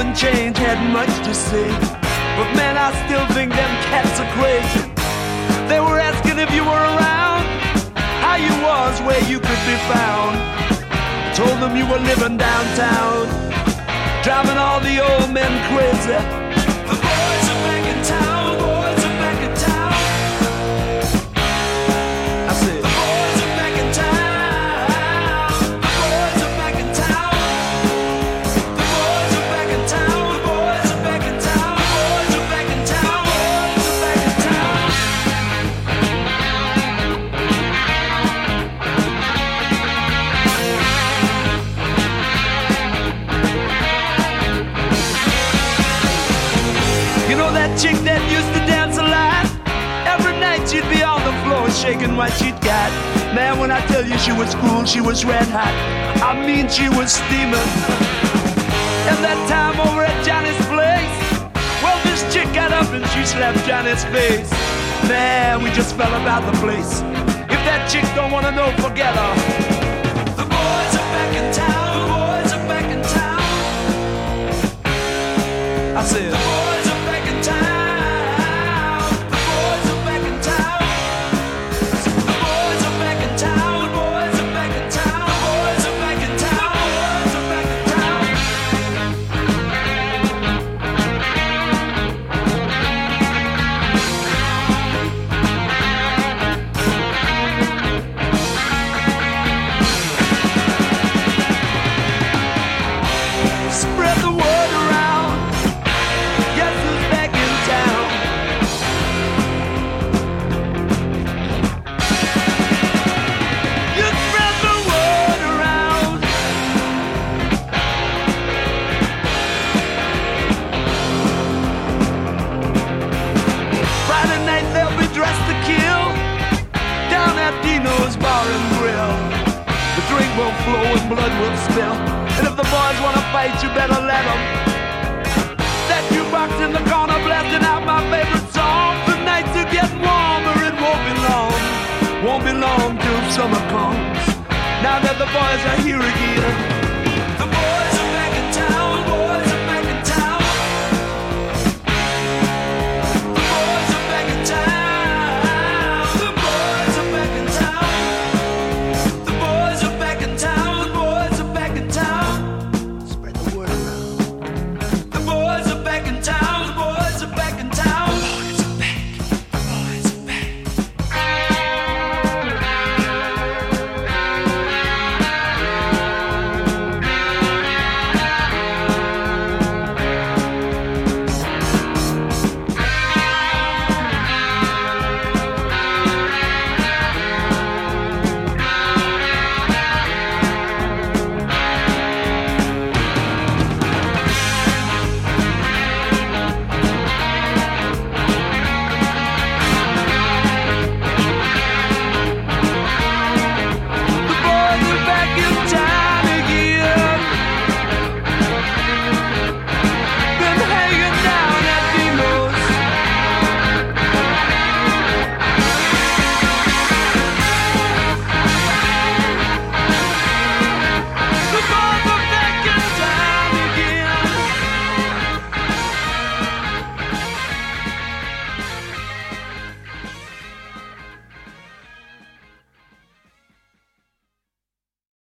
and change had much to say. But man, I still think them cats are crazy. They were asking if you were around, how you was, where you could be found. Told them you were living downtown, driving all the old men crazy. The boys are back in town, boys are back in town. I said, the boys are back in town, the boys are back in town. The boys are back in town, the boys are back in town, the boys are back in town, boys are back in town. You know that chick that used to dance a lot? Every night she'd be on the floor shaking what she'd got. Man, when I tell you she was cool, she was red hot. I mean, she was steaming. And that time over at Johnny's place, well, this chick got up and she slapped Johnny's face. Man, we just fell about the place. If that chick don't wanna know, forget her. The boys are back in town, the boys are back in town. I said, the boys are back in town, the boys are back in town. The boys are back in town, the boys are back in town, the boys are back in town, the boys are back in town. Spread the word around. Guess who's back in town? You spread the word around. Friday night they'll be dressed to kill down at Dino's Bar and Grill. The drink will flow and blood will spill. And if the boys wanna fight, you better let them. That jukebox in the corner blasting out my favorite song. The nights are getting warmer, it won't be long till summer comes. Now that the boys are here again,